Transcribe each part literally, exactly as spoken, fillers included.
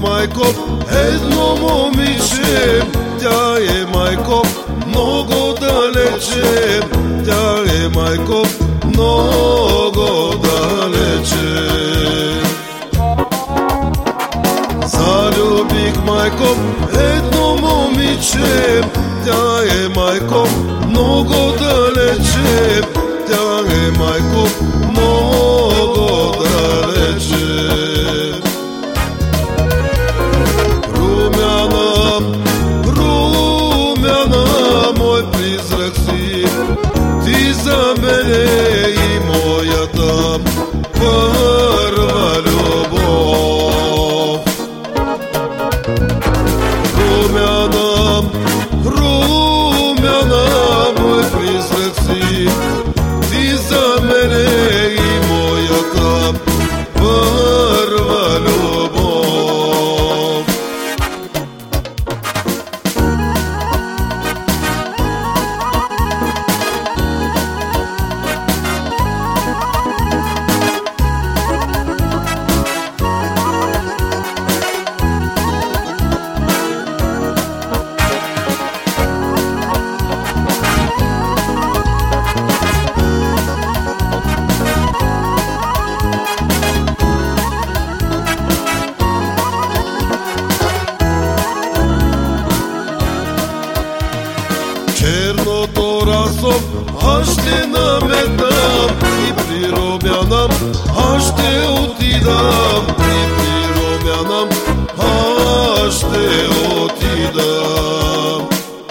майко, едно момиче, тя е майко, много далече, тя е майко, много далече. Залюбих, майко, едно момиче, тя е майко, много далече, тя е майко, много далече. Румяна, румяна, мой призрак си, ти за мене и моята първа любов. Румяна, румяна, мой призрак си, ти за мене и моята първа любов. Черното расо аз ще наметам и при Румяна аз ще отидам, и при Румяна аз ще отидам.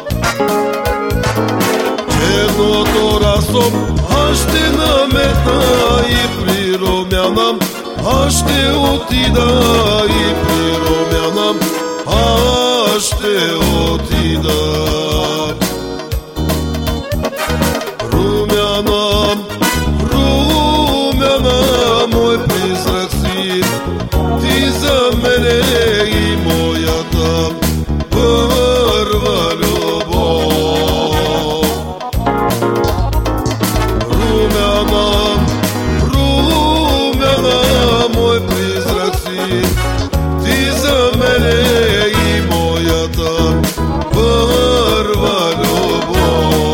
Черното расо аз ще намета и при Румяна аз ще отида, и при Румяна аз ще отида. Румяна, румяна, мой призрак си, ти за мене и моята първа любов. Румяна, румяна, мой призрак си, ти за мене и моята първа любов.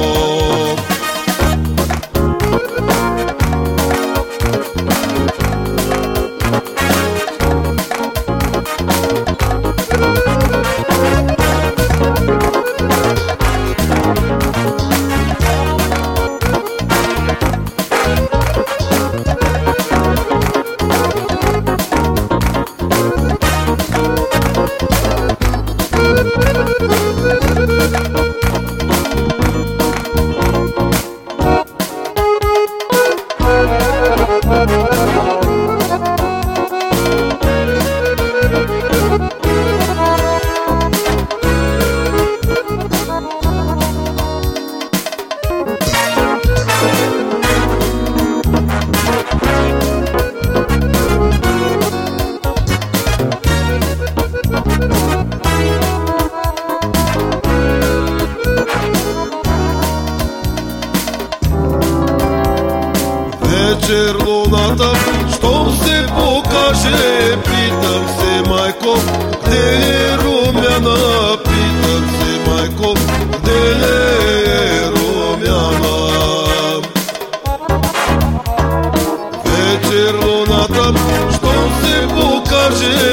Вечер луната, щом се покаже, питам се, майко, къде е Румяна? Питам се, майко, къде е Румяна? Вечер луната, щом се покаже,